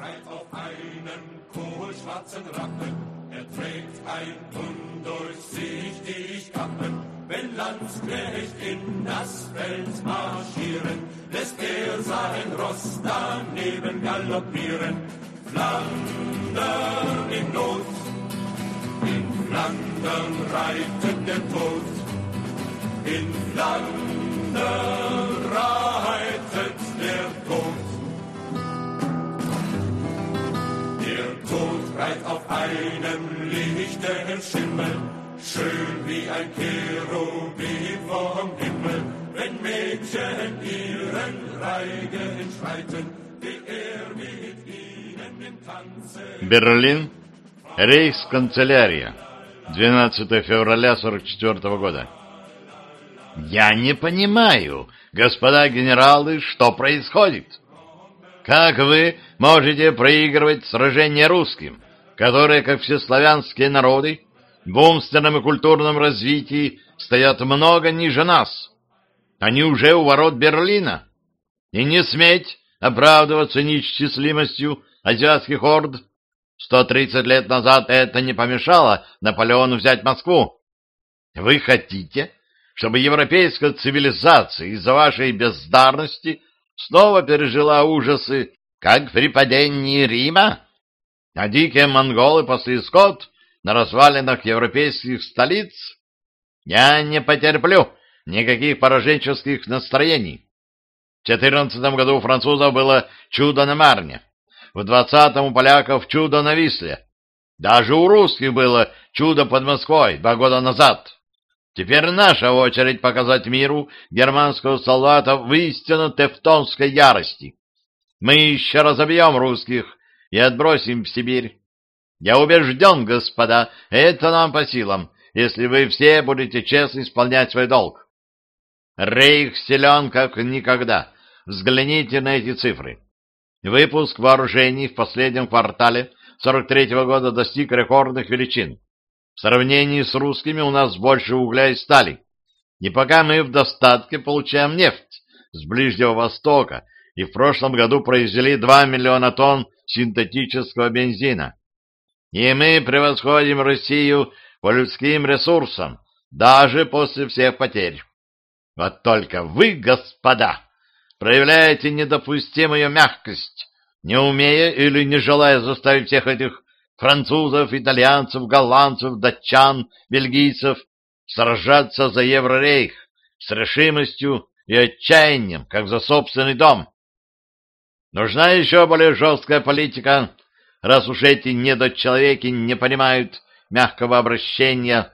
reit auf einem kohlschwarzen Rappen, er trägt ein undurchsichtig Kappen. Wenn Landsknecht in das Feld marschieren, lässt er sein Ross daneben galoppieren. Flandern in Not, in Flandern reitet der Tod, in Flandern reitet der Tod. Der Tod reitet auf einem lichten Schimmel, schön wie ein Cherubim vom Himmel, wenn Mädchen ihren Reigen schreiten, will mit ihnen im Tanze. Берлин, Рейхсканцелярия, 12 февраля 44 года. Я не понимаю, господа генералы, что происходит. Как вы можете проигрывать сражение русским, которые, как все славянские народы, в умственном и культурном развитии стоят много ниже нас? Они уже у ворот Берлина. И не сметь оправдываться неисчислимостью азиатских орд. 130 лет назад это не помешало Наполеону взять Москву. Вы хотите, чтобы европейская цивилизация из-за вашей бездарности снова пережила ужасы, как при падении Рима? А дикие монголы пасли скот на развалинах европейских столиц? Я не потерплю никаких пораженческих настроений. В 14 году у французов было чудо на Марне, в 20-м у поляков чудо на Висле. Даже у русских было чудо под Москвой 2 года назад. Теперь наша очередь показать миру германского солдата в истинно тевтонской ярости. Мы еще разобьем русских и отбросим в Сибирь. Я убежден, господа, это нам по силам, если вы все будете честно исполнять свой долг. Рейх силен как никогда. Взгляните на эти цифры. Выпуск вооружений в последнем квартале 43-го года достиг рекордных величин. В сравнении с русскими у нас больше угля и стали. И пока мы в достатке получаем нефть с Ближнего Востока, и в прошлом году произвели 2 миллиона тонн синтетического бензина. И мы превосходим Россию по людским ресурсам, даже после всех потерь. Вот только вы, господа, проявляете недопустимую мягкость, не умея или не желая заставить всех этих французов, итальянцев, голландцев, датчан, бельгийцев сражаться за Еврорейх с решимостью и отчаянием, как за собственный дом. Нужна еще более жесткая политика, раз уж эти недочеловеки не понимают мягкого обращения.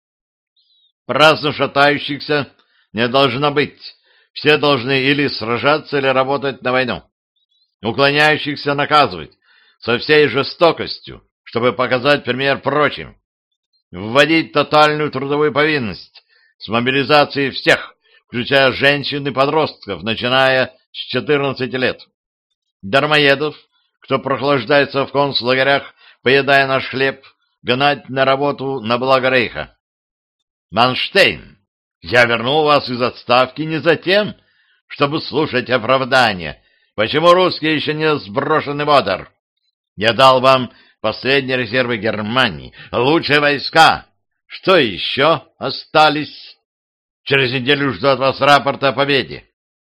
Праздно шатающихся не должно быть. Все должны или сражаться, или работать на войну. Уклоняющихся наказывать со всей жестокостью, чтобы показать пример прочим. Вводить тотальную трудовую повинность с мобилизацией всех, включая женщин и подростков, начиная с 14 лет. Дармоедов, кто прохлаждается в концлагерях, поедая наш хлеб, гнать на работу на благо Рейха. Манштейн, я вернул вас из отставки не за тем, чтобы слушать оправдания, почему русские еще не сброшены в Одер. Я дал вам последние резервы Германии, лучшие войска. Что еще остались? Через неделю жду от вас рапорта о победе.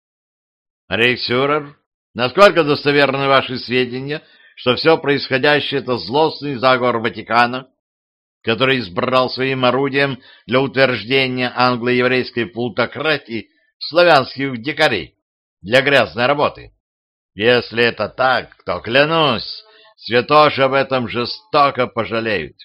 Рейхсфюрер, насколько достоверны ваши сведения, что все происходящее — это злостный заговор Ватикана, который избрал своим орудием для утверждения англо-еврейской плутократии славянских дикарей для грязной работы? Если это так, то, клянусь, святоши об этом жестоко пожалеют.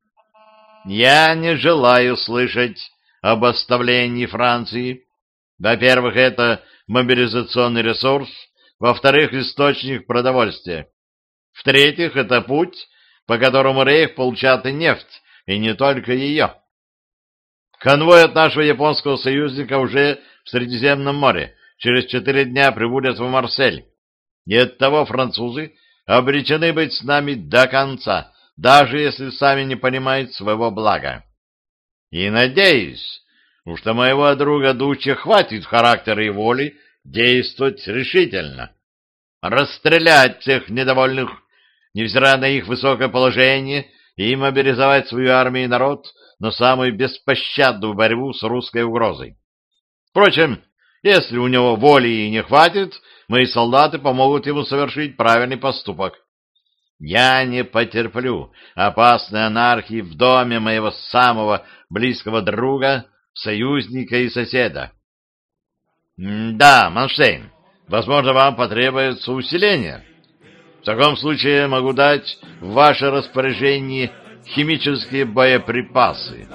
Я не желаю слышать об оставлении Франции. Во-первых, это мобилизационный ресурс, во-вторых, источник продовольствия. В-третьих, это путь, по которому Рейх получает и нефть, и не только ее. Конвой от нашего японского союзника уже в Средиземном море. Через 4 дня прибудет в Марсель. И оттого французы обречены быть с нами до конца, даже если сами не понимают своего блага. И надеюсь, что моего друга Дуччи хватит характера и воли действовать решительно. Расстрелять всех недовольных невзирая на их высокое положение, и мобилизовать свою армию и народ на самую беспощадную борьбу с русской угрозой. Впрочем, если у него воли и не хватит, мои солдаты помогут ему совершить правильный поступок. Я не потерплю опасной анархии в доме моего самого близкого друга, союзника и соседа. Да, Манштейн, возможно, вам потребуется усиление. В таком случае могу дать в ваше распоряжение химические боеприпасы.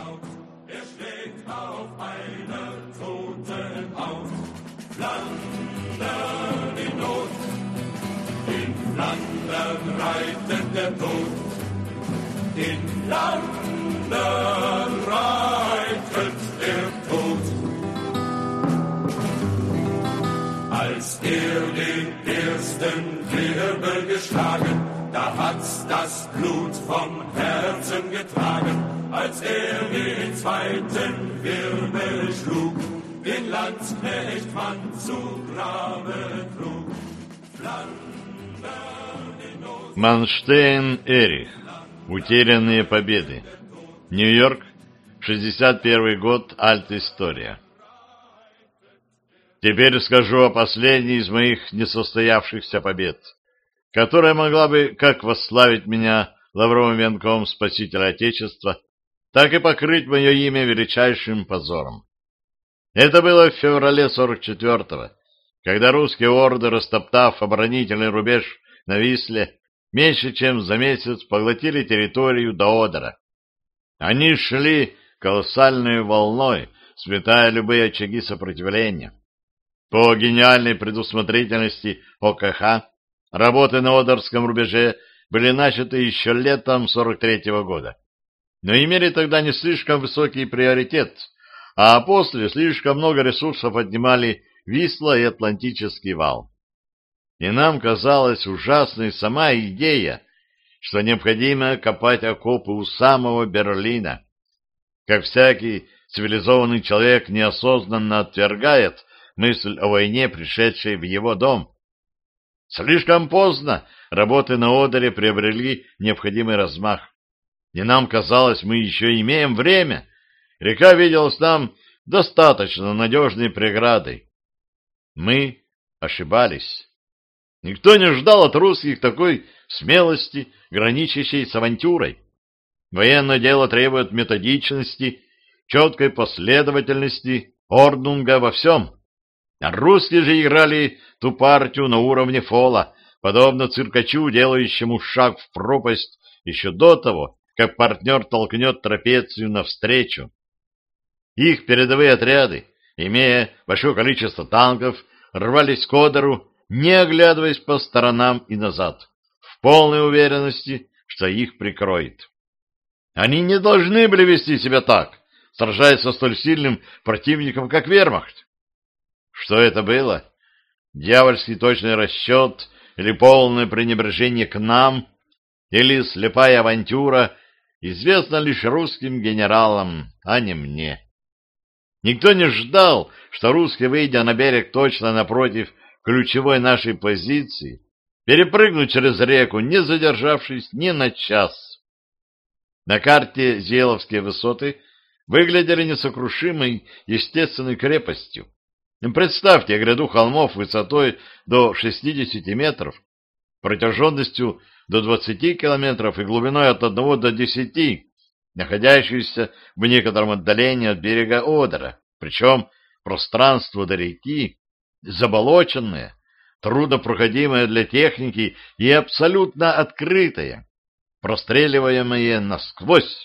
Der Tod in Flandern reitet der Tod. Als den ersten Wirbel geschlagen, da hat's das Blut vom Herzen getragen. Als den zweiten Wirbel schlug, den Landsknecht man zu Grabe trug. Манштейн Эрих. Утерянные победы. Нью-Йорк, 61 год, Альт-История. Теперь скажу о последней из моих несостоявшихся побед, которая могла бы как восславить меня лавровым венком спасителя Отечества, так и покрыть мое имя величайшим позором. Это было в феврале 44-го, когда русские орды, растоптав оборонительный рубеж на Висле, меньше чем за месяц поглотили территорию до Одера. Они шли колоссальной волной, сметая любые очаги сопротивления. По гениальной предусмотрительности ОКХ работы на Одерском рубеже были начаты еще летом 43-го года, но имели тогда не слишком высокий приоритет, а после слишком много ресурсов отнимали Висла и Атлантический вал. И нам казалась ужасной сама идея, что необходимо копать окопы у самого Берлина. Как всякий цивилизованный человек неосознанно отвергает мысль о войне, пришедшей в его дом. Слишком поздно работы на Одере приобрели необходимый размах. И нам казалось, мы еще имеем время. Река виделась нам достаточно надежной преградой. Мы ошибались. Никто не ждал от русских такой смелости, граничащей с авантюрой. Военное дело требует методичности, четкой последовательности, орднунга во всем. А русские же играли ту партию на уровне фола, подобно циркачу, делающему шаг в пропасть еще до того, как партнер толкнет трапецию навстречу. Их передовые отряды, имея большое количество танков, рвались к Одеру, не оглядываясь по сторонам и назад, в полной уверенности, что их прикроет. Они не должны были вести себя так, сражаясь со столь сильным противником, как вермахт. Что это было? Дьявольский точный расчет или полное пренебрежение к нам, или слепая авантюра, известна лишь русским генералам, а не мне. Никто не ждал, что русские, выйдя на берег точно напротив ключевой нашей позиции, перепрыгнут через реку, не задержавшись ни на час. На карте Зеловские высоты выглядели несокрушимой естественной крепостью. Представьте гряду холмов высотой до 60 метров, протяженностью до 20 километров и глубиной от 1 до 10, находящуюся в некотором отдалении от берега Одера, причем пространство до реки заболоченное, труднопроходимое для техники и абсолютно открытое, простреливаемое насквозь.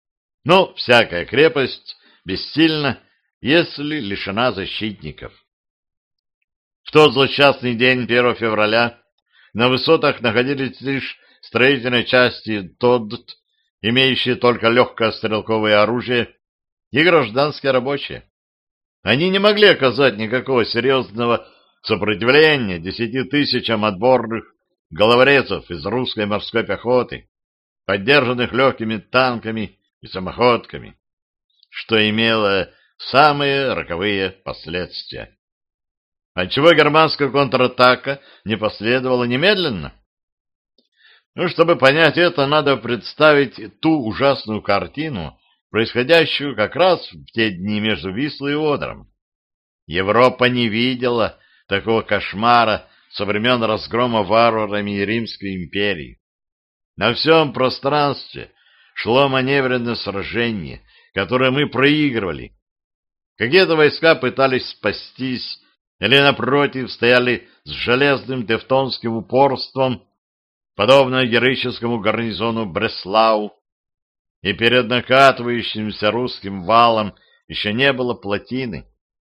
Но всякая крепость бессильна, если лишена защитников. В тот злосчастный день 1 февраля на высотах находились лишь строительные части ТОД, имеющие только легкое стрелковое оружие, и гражданские рабочие. Они не могли оказать никакого серьезного сопротивления 10 тысячам отборных головорезов из русской морской пехоты, поддержанных легкими танками и самоходками, что имело самые роковые последствия. Отчего германская контратака не последовала немедленно? Ну, чтобы понять это, надо представить ту ужасную картину, происходящую как раз в те дни между Вислой и Одром. Европа не видела такого кошмара со времен разгрома варварами Римской империи. На всем пространстве шло маневренное сражение, которое мы проигрывали. Какие-то войска пытались спастись, или, напротив, стояли с железным тевтонским упорством, подобно героическому гарнизону Бреслау, и перед накатывающимся русским валом еще не было плотины.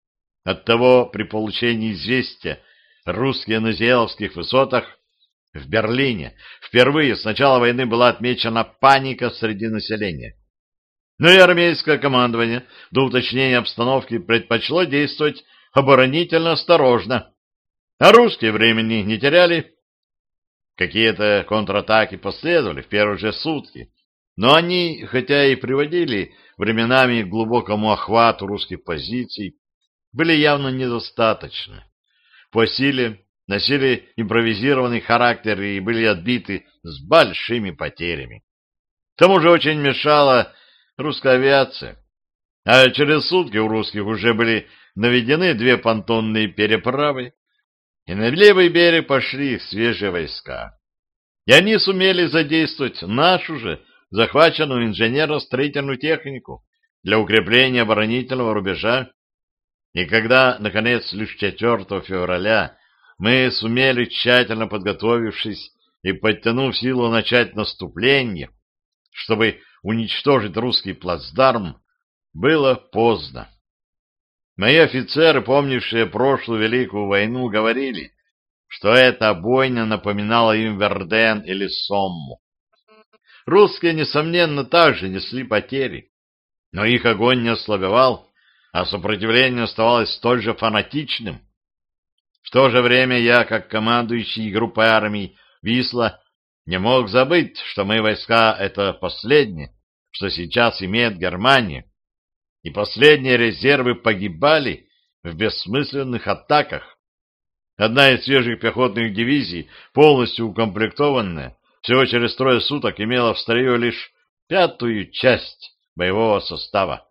Оттого при получении известия русские на Зиеловских высотах в Берлине впервые с начала войны была отмечена паника среди населения. Но и армейское командование до уточнения обстановки предпочло действовать оборонительно осторожно, а русские времени не теряли. Какие-то контратаки последовали в первые же сутки, но они, хотя и приводили временами к глубокому охвату русских позиций, были явно недостаточны. По силе носили импровизированный характер и были отбиты с большими потерями. К тому же очень мешала русская авиация, а через сутки у русских уже были наведены 2 понтонные переправы, и на левый берег пошли свежие войска. И они сумели задействовать нашу же захваченную инженерно-строительную технику для укрепления оборонительного рубежа. И когда, наконец, лишь 4 февраля мы сумели, тщательно подготовившись и подтянув силу, начать наступление, чтобы уничтожить русский плацдарм, было поздно. Мои офицеры, помнившие прошлую Великую войну, говорили, что эта бойня напоминала им Верден или Сомму. Русские, несомненно, также несли потери, но их огонь не ослабевал, а сопротивление оставалось столь же фанатичным. В то же время я, как командующий группой армий Висла, не мог забыть, что мои войска — это последнее, что сейчас имеет Германия, и последние резервы погибали в бессмысленных атаках. Одна из свежих пехотных дивизий, полностью укомплектованная, всего через 3 суток имела в строю лишь 1/5 часть боевого состава.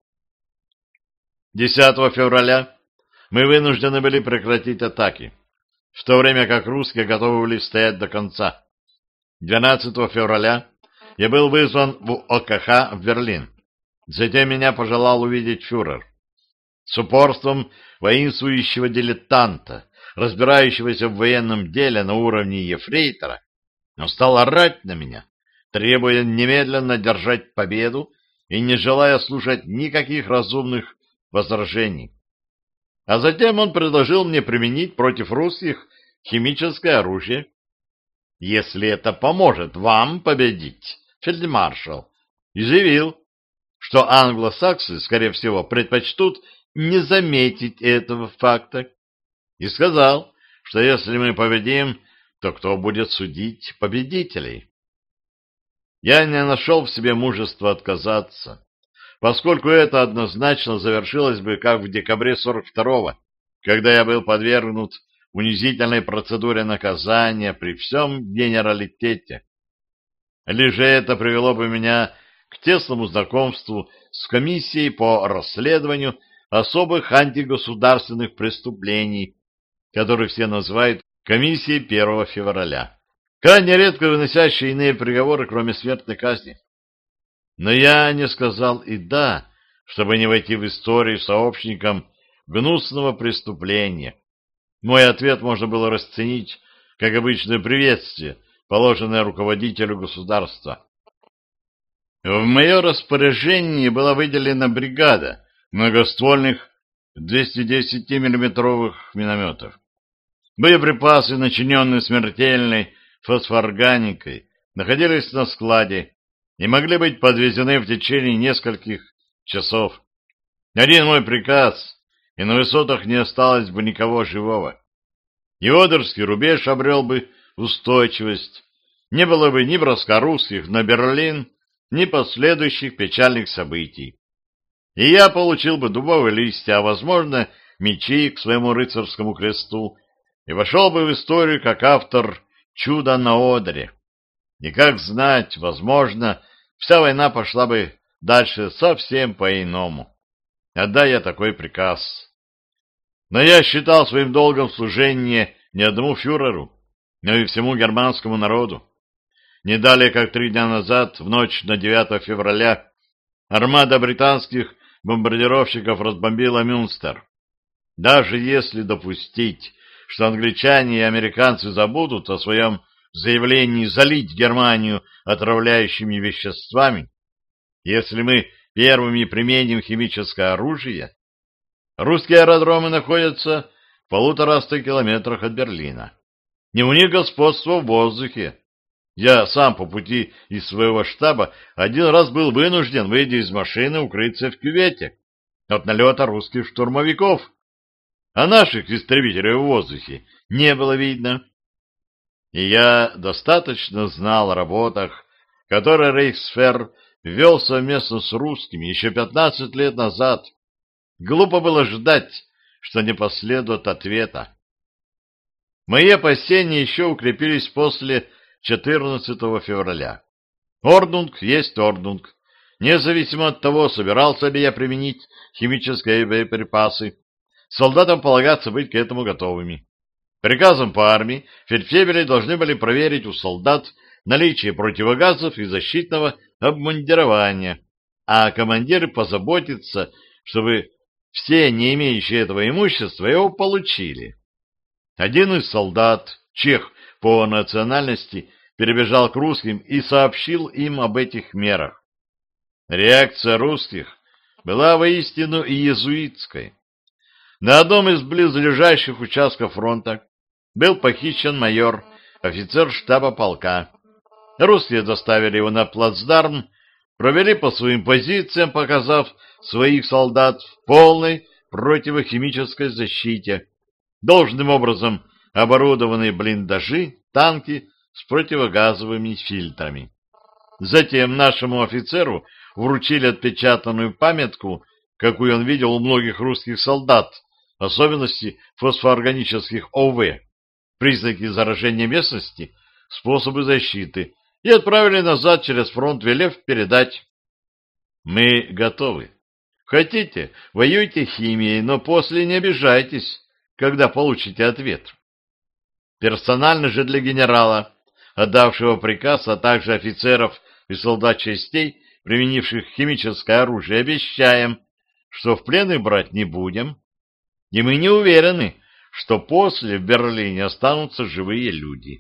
10 февраля мы вынуждены были прекратить атаки, в то время как русские готовы были стоять до конца. 12 февраля я был вызван в ОКХ в Берлин. Затем меня пожелал увидеть фюрер. С упорством воинствующего дилетанта, разбирающегося в военном деле на уровне ефрейтора, он стал орать на меня, требуя немедленно держать победу и не желая слушать никаких разумных возражений. А затем он предложил мне применить против русских химическое оружие. «Если это поможет вам победить, фельдмаршал», и заявил, что англосаксы, скорее всего, предпочтут не заметить этого факта, и сказал, что если мы победим, то кто будет судить победителей? Я не нашел в себе мужества отказаться, поскольку это однозначно завершилось бы, как в декабре 42-го, когда я был подвергнут унизительной процедуре наказания при всем генералитете. Лишь же это привело бы меня к тесному знакомству с комиссией по расследованию особых антигосударственных преступлений, которых все называют комиссией 1 февраля, крайне редко выносящей иные приговоры, кроме смертной казни. Но я не сказал и «да», чтобы не войти в историю сообщником гнусного преступления. Мой ответ можно было расценить как обычное приветствие, положенное руководителю государства. В мое распоряжение была выделена бригада многоствольных 210 миллиметровых минометов. Боеприпасы, начиненные смертельной фосфорганикой, находились на складе и могли быть подвезены в течение нескольких часов. Один мой приказ, и на высотах не осталось бы никого живого. И Одерский рубеж обрел бы устойчивость, не было бы ни броска русских на Берлин, ни последующих печальных событий. И я получил бы дубовые листья, а, возможно, мечи к своему рыцарскому кресту, и вошел бы в историю как автор «Чуда на Одере». И как знать, возможно, вся война пошла бы дальше совсем по-иному. Отдай я такой приказ. Но я считал своим долгом служение не одному фюреру, но и всему германскому народу. Не далее, как 3 дня назад, в ночь на 9 февраля, армада британских бомбардировщиков разбомбила Мюнстер. Даже если допустить, что англичане и американцы забудут о своем заявлении залить Германию отравляющими веществами, если мы первыми применим химическое оружие, русские аэродромы находятся в 150 километрах от Берлина. Не у них господство в воздухе. Я сам по пути из своего штаба один раз был вынужден, выйдя из машины, укрыться в кювете от налета русских штурмовиков, а наших истребителей в воздухе не было видно. И я достаточно знал о работах, которые Рейхсфер вел совместно с русскими еще 15 лет назад. Глупо было ждать, что не последует ответа. Мои опасения еще укрепились после 14 февраля. Орднунг есть Орднунг. Независимо от того, собирался ли я применить химические боеприпасы, солдатам полагаться быть к этому готовыми. Приказом по армии фельдфебели должны были проверить у солдат наличие противогазов и защитного обмундирования, а командиры позаботятся, чтобы все, не имеющие этого имущества, его получили. Один из солдат, чех по национальности, перебежал к русским и сообщил им об этих мерах. Реакция русских была воистину иезуитской. На одном из близлежащих участков фронта был похищен майор, офицер штаба полка. Русские доставили его на плацдарм, провели по своим позициям, показав своих солдат в полной противохимической защите, должным образом оборудованные блиндажи, танки с противогазовыми фильтрами. Затем нашему офицеру вручили отпечатанную памятку, какую он видел у многих русских солдат, особенности фосфоорганических ОВ, признаки заражения местности, способы защиты, и отправили назад через фронт, велев передать: «Мы готовы. Хотите, воюйте химией, но после не обижайтесь, когда получите ответ». Персонально же для генерала, отдавшего приказ, а также офицеров и солдат частей, применивших химическое оружие, обещаем, что в плен их брать не будем, и мы не уверены, что после в Берлине останутся живые люди.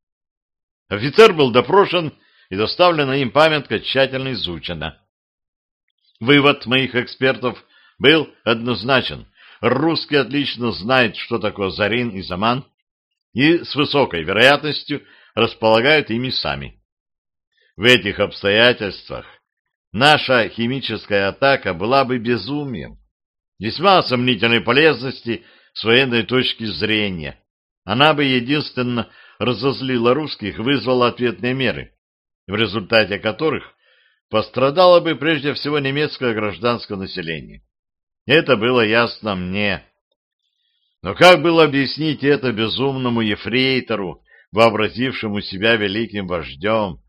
Офицер был допрошен, и доставлена им памятка тщательно изучена. Вывод моих экспертов был однозначен. Русские отлично знают, что такое Зарин и Заман, и с высокой вероятностью располагают ими сами. В этих обстоятельствах наша химическая атака была бы безумием, весьма сомнительной полезности с военной точки зрения. Она бы единственно разозлила русских, вызвала ответные меры, в результате которых пострадало бы прежде всего немецкое гражданское население. Это было ясно мне. Но как было объяснить это безумному ефрейтору, вообразившему себя великим вождем?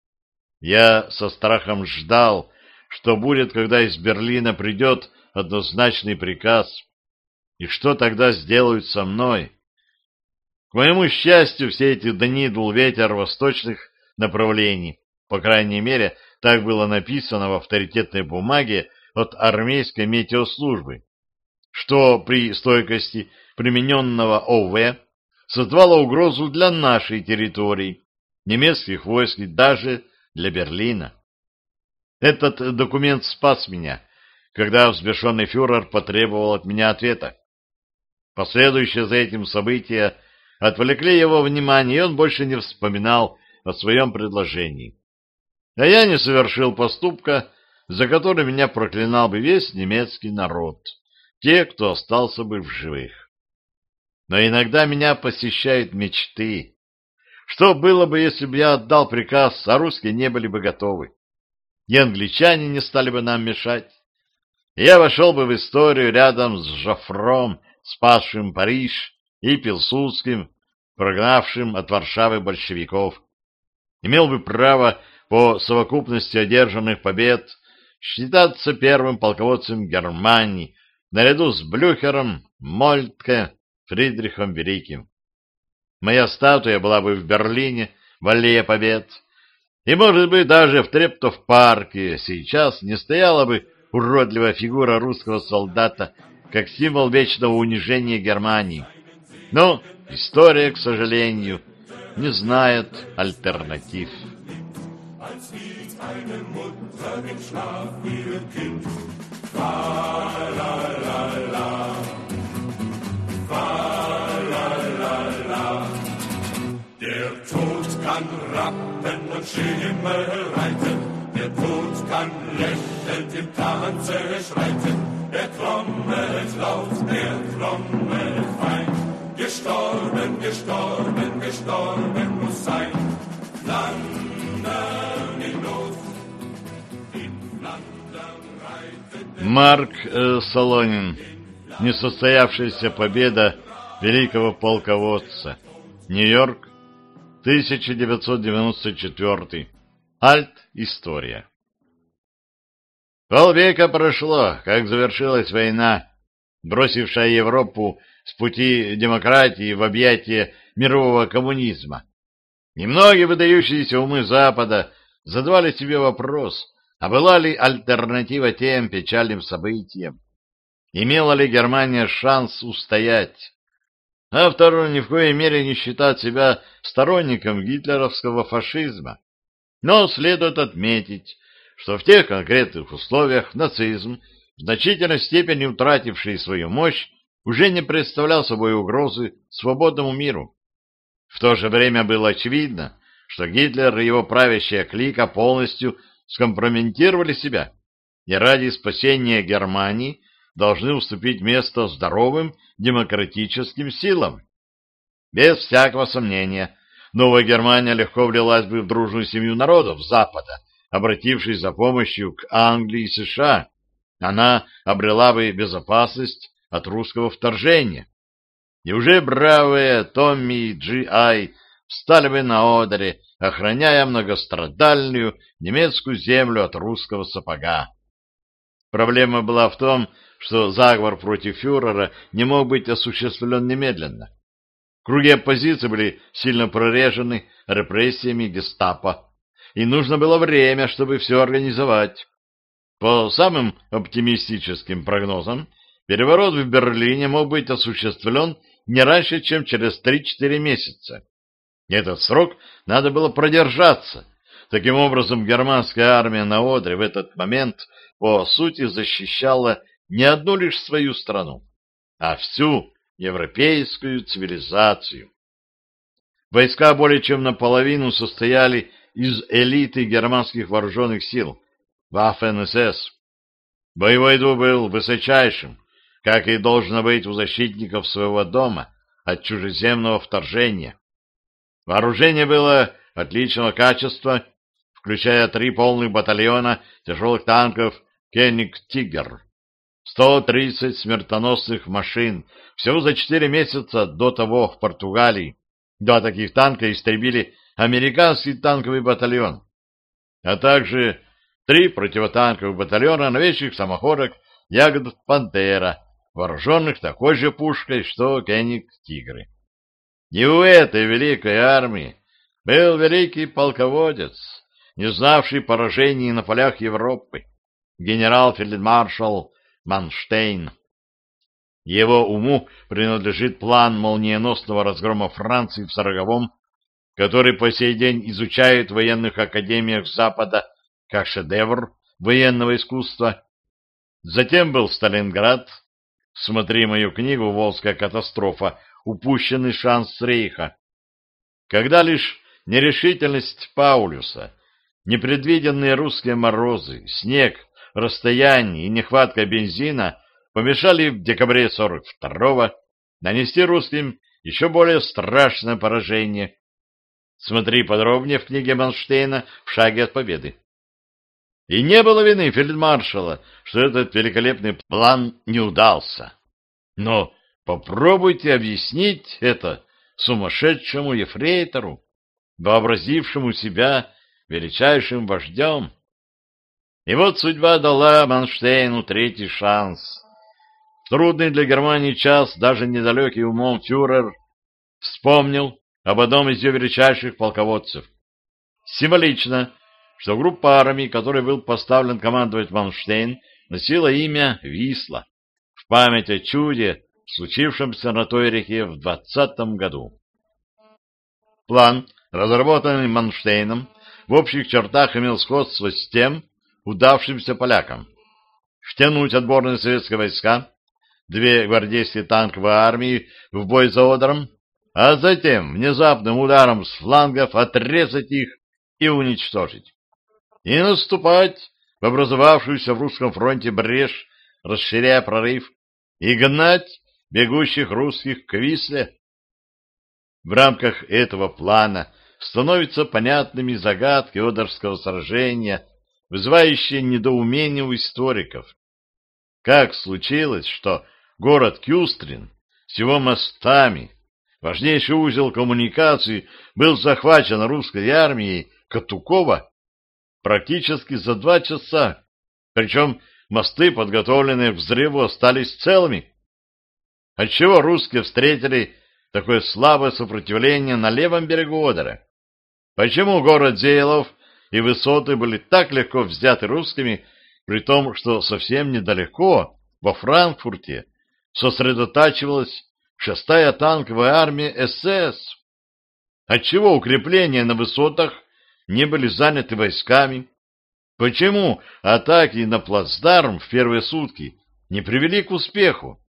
Я со страхом ждал, что будет, когда из Берлина придет однозначный приказ, и что тогда сделают со мной. К моему счастью, все эти дни дул ветер восточных направлений, по крайней мере, так было написано в авторитетной бумаге от армейской метеослужбы, что при стойкости примененного ОВ создавало угрозу для нашей территории, немецких войск и даже для Берлина. Этот документ спас меня, когда взбешенный фюрер потребовал от меня ответа. Последующие за этим события отвлекли его внимание, и он больше не вспоминал о своем предложении. А я не совершил поступка, за который меня проклинал бы весь немецкий народ, те, кто остался бы в живых. Но иногда меня посещают мечты. Что было бы, если бы я отдал приказ, а русские не были бы готовы? И англичане не стали бы нам мешать. Я вошел бы в историю рядом с Жофром, спасшим Париж, и Пилсудским, прогнавшим от Варшавы большевиков. имел бы право по совокупности одержанных побед считаться первым полководцем Германии, наряду с Блюхером, Мольтке, Фридрихом Великим. Моя статуя была бы в Берлине, в Аллее Побед, и, может быть, даже в Трептов-парке сейчас не стояла бы уродливая фигура русского солдата как символ вечного унижения Германии. Но история, к сожалению, не знает альтернатив. Eine Mutter im Schlaf ihr Kind. Fa la la la, fa la la la. Der Tod kann rappen und Schimmel reiten, der Tod kann lächelnd im Tanze schreiten, der trommelt laut, der trommelt fein. Gestorben, gestorben, gestorben muss sein. Flandern in Not, in Flandern reitet Марк Солонин. Несостоявшаяся победа великого полководца. Нью-Йорк, 1994. Альт-история. Полвека прошло, как завершилась война, бросившая Европу с пути демократии в объятия мирового коммунизма. Немногие выдающиеся умы Запада задавали себе вопрос, а была ли альтернатива тем печальным событиям? Имела ли Германия шанс устоять? Автору ни в коей мере не считать себя сторонником гитлеровского фашизма. Но следует отметить, что в тех конкретных условиях нацизм, в значительной степени утративший свою мощь, уже не представлял собой угрозы свободному миру. В то же время было очевидно, что Гитлер и его правящая клика полностью скомпрометировали себя, и ради спасения Германии должны уступить место здоровым демократическим силам. Без всякого сомнения, новая Германия легко влилась бы в дружную семью народов Запада, обратившись за помощью к Англии и США. Она обрела бы безопасность от русского вторжения. И уже бравые Томми и Джи.Ай. встали бы на одере, охраняя многострадальную немецкую землю от русского сапога. Проблема была в том, что заговор против фюрера не мог быть осуществлен немедленно. Круги оппозиции были сильно прорежены репрессиями гестапо, и нужно было время, чтобы все организовать. По самым оптимистическим прогнозам, переворот в Берлине мог быть осуществлен не раньше, чем через 3-4 месяца. Этот срок надо было продержаться. Таким образом, германская армия на Одре в этот момент, по сути, защищала не одну лишь свою страну, а всю европейскую цивилизацию. Войска более чем наполовину состояли из элиты германских вооруженных сил, Waffen-СС. Боевой дух был высочайшим, как и должно быть у защитников своего дома от чужеземного вторжения. Вооружение было отличного качества, включая 3 полных батальона тяжелых танков «Кёниг-Тигер», 130 смертоносных машин. Всего за 4 месяца до того в Португалии 2 таких танка истребили американский танковый батальон, а также 3 противотанковых батальона новейших самоходок «Ягод-Пантера», вооруженных такой же пушкой, что «Кёниг-Тигры». И у этой великой армии был великий полководец, не знавший поражений на полях Европы, генерал-фельдмаршал Манштейн. Его уму принадлежит план молниеносного разгрома Франции в 40-м, который по сей день изучают в военных академиях Запада как шедевр военного искусства. Затем был Сталинград. Смотри мою книгу «Волжская катастрофа. Упущенный шанс Рейха». Когда лишь нерешительность Паулюса, непредвиденные русские морозы, снег, расстояние и нехватка бензина помешали в декабре 42-го нанести русским еще более страшное поражение. Смотри подробнее в книге Манштейна «В шаге от победы». И не было вины фельдмаршала, что этот великолепный план не удался. Но попробуйте объяснить это сумасшедшему ефрейтору. вообразившему себя величайшим вождем. И вот судьба дала Манштейну третий шанс. В трудный для Германии час даже недалекий умом фюрер вспомнил об одном из ее величайших полководцев. Символично, что группа армий, которой был поставлен командовать Манштейн, носила имя Висла, в память о чуде, случившемся на той реке в 20-м году. План, разработанный Манштейном, в общих чертах имел сходство с тем, удавшимся полякам. Втянуть отборные советские войска, 2 гвардейские танковые армии в бой за Одером, а затем внезапным ударом с флангов отрезать их и уничтожить. И наступать в образовавшуюся в русском фронте брешь, расширяя прорыв, и гнать бегущих русских к Висле. В рамках этого плана становятся понятными загадки Одерского сражения, вызывающие недоумение у историков. Как случилось, что город Кюстрин с его мостами, важнейший узел коммуникаций, был захвачен русской армией Катукова практически за 2 часа, причем мосты, подготовленные к взрыву, остались целыми? Отчего русские встретили такое слабое сопротивление на левом берегу Одера? Почему город Зеелов и высоты были так легко взяты русскими, при том, что совсем недалеко, во Франкфурте, сосредотачивалась 6-я танковая армия СС? Отчего укрепления на высотах не были заняты войсками? Почему атаки на плацдарм в первые сутки не привели к успеху?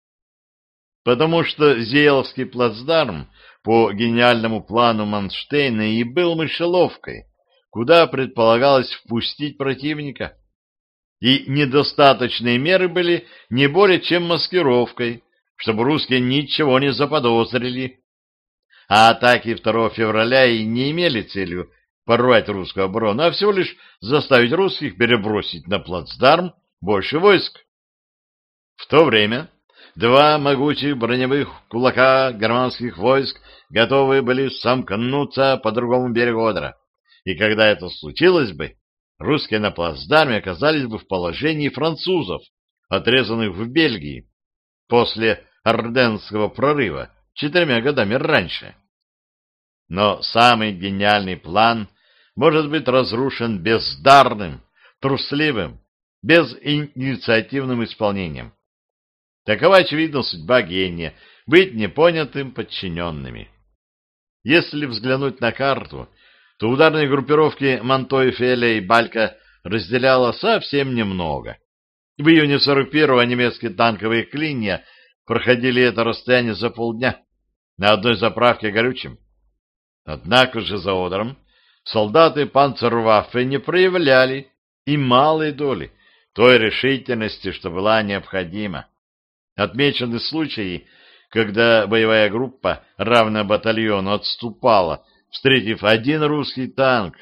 Потому что Зееловский плацдарм по гениальному плану Манштейна и был мышеловкой, куда предполагалось впустить противника. И недостаточные меры были не более чем маскировкой, чтобы русские ничего не заподозрили. А атаки 2 февраля и не имели целью порвать русскую оборону, а всего лишь заставить русских перебросить на плацдарм больше войск. В то время 2 могучих броневых кулака германских войск готовы были сомкнуться по другому берегу Одера. И когда это случилось бы, русские на плацдарме оказались бы в положении французов, отрезанных в Бельгии, после Арденского прорыва 4 годами раньше. Но самый гениальный план может быть разрушен бездарным, трусливым, безинициативным исполнением. Такова, очевидно, судьба гения — быть непонятым подчиненными. Если взглянуть на карту, то ударные группировки Монтойфеля и Балька разделяло совсем немного. В июне 41-го немецкие танковые клинья проходили это расстояние за полдня на одной заправке горючим. Однако же за Одером солдаты Панцерваффе не проявляли и малой доли той решительности, что была необходима. Отмечены случаи, когда боевая группа, равная батальону, отступала, встретив 1 русский танк.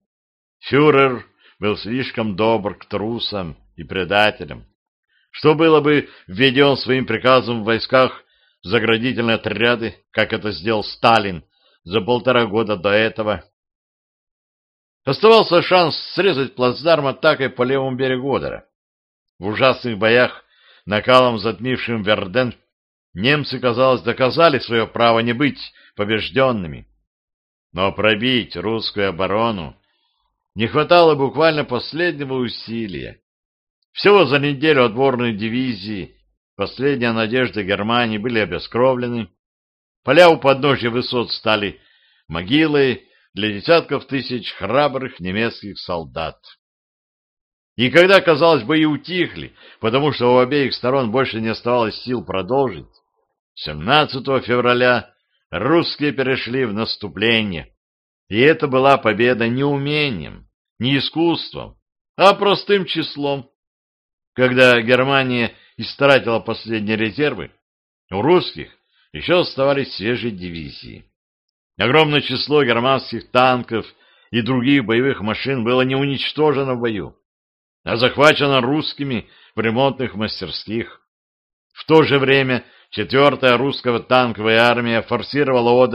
Фюрер был слишком добр к трусам и предателям. Что было бы, введя он своим приказом в войсках заградительные отряды, как это сделал Сталин за 1,5 года до этого? Оставался шанс срезать плацдарм атакой по левому берегу Одера. В ужасных боях, накалом затмившим Верден, немцы, казалось, доказали свое право не быть побежденными. Но пробить русскую оборону не хватало буквально последнего усилия. Всего за неделю отборные дивизии, последняя надежда Германии, были обескровлены. Поля у подножья высот стали могилой для десятков тысяч храбрых немецких солдат. И когда, казалось, бои утихли, потому что у обеих сторон больше не оставалось сил продолжить, 17 февраля русские перешли в наступление. И это была победа не умением, не искусством, а простым числом. Когда Германия истратила последние резервы, у русских еще оставались свежие дивизии. Огромное число германских танков и других боевых машин было не уничтожено в бою, а захвачено русскими в ремонтных мастерских. В то же время 4-я русская танковая армия форсировала Одер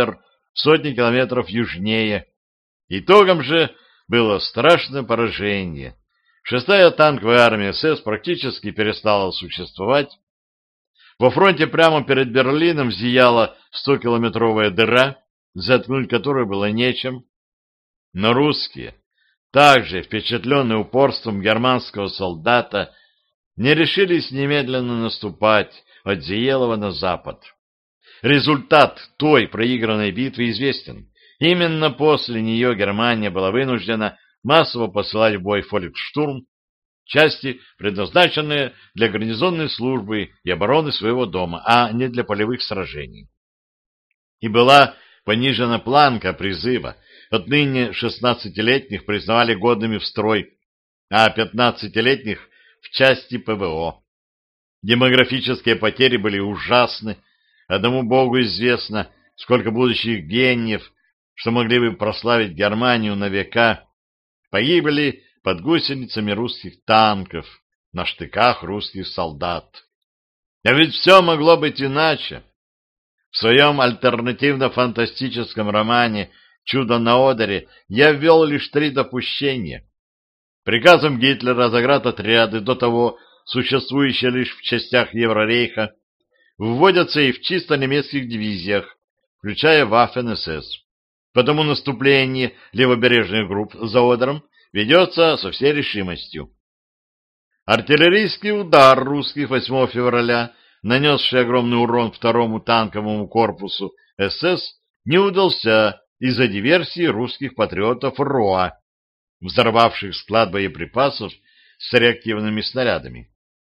сотни километров южнее. Итогом же было страшное поражение. 6-я танковая армия СС практически перестала существовать. Во фронте прямо перед Берлином зияла 100-километровая дыра, заткнуть которую было нечем. Но русские, также впечатленные упорством германского солдата, не решились немедленно наступать от Зиелова на запад. Результат той проигранной битвы известен. Именно после нее Германия была вынуждена массово посылать в бой фольксштурм, части, предназначенные для гарнизонной службы и обороны своего дома, а не для полевых сражений. И была понижена планка призыва. Отныне 16-летних признавали годными в строй, а 15-летних в части ПВО. Демографические потери были ужасны. Одному Богу известно, сколько будущих гениев, что могли бы прославить Германию на века, погибли под гусеницами русских танков, на штыках русских солдат. А ведь все могло быть иначе. В своем альтернативно-фантастическом романе «Чудо на Одере» я ввел лишь 3 допущения. Приказом Гитлера заградотряды, до того существующие лишь в частях Еврорейха, вводятся и в чисто немецких дивизиях, включая Waffen-СС. Потому наступление левобережных групп за Одером ведется со всей решимостью. Артиллерийский удар русских 8 февраля, нанесший огромный урон 2-му танковому корпусу СС, не удался из-за диверсии русских патриотов РОА, взорвавших склад боеприпасов с реактивными снарядами.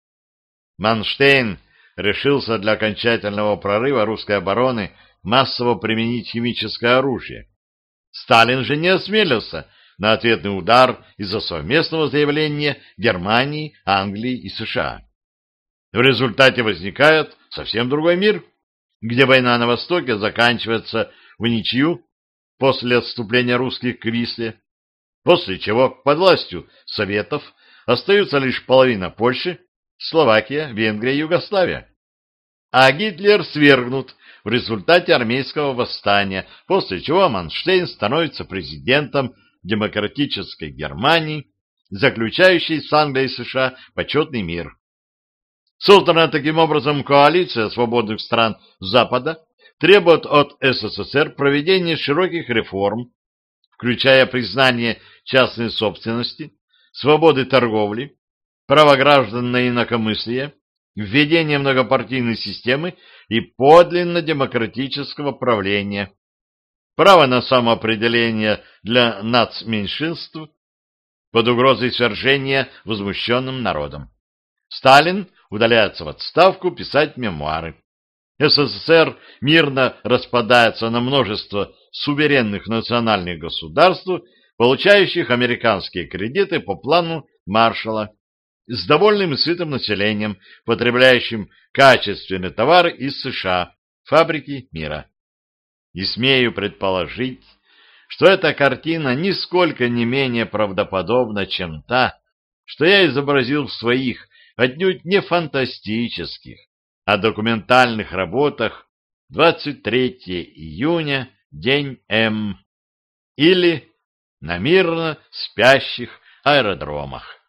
Манштейн решился для окончательного прорыва русской обороны массово применить химическое оружие. Сталин же не осмелился на ответный удар из-за совместного заявления Германии, Англии и США. В результате возникает совсем другой мир, где война на Востоке заканчивается в ничью после отступления русских к Висле, после чего под властью Советов остаются лишь половина Польши, Словакия, Венгрия и Югославия. А Гитлер свергнут в результате армейского восстания, после чего Манштейн становится президентом демократической Германии, заключающей с Англией и США почетный мир. Созданная таким образом коалиция свободных стран Запада требует от СССР проведения широких реформ, включая признание частной собственности, свободы торговли, права граждан на инакомыслие, введение многопартийной системы и подлинно демократического правления, право на самоопределение для нацменьшинств под угрозой свержения возмущенным народом. Сталин удаляется в отставку писать мемуары. СССР мирно распадается на множество суверенных национальных государств, получающих американские кредиты по плану Маршалла, с довольным и сытым населением, потребляющим качественные товары из США, фабрики мира. И смею предположить, что эта картина нисколько не менее правдоподобна, чем та, что я изобразил в своих, отнюдь не фантастических, а документальных работах 23 июня, день М, или на мирно спящих аэродромах.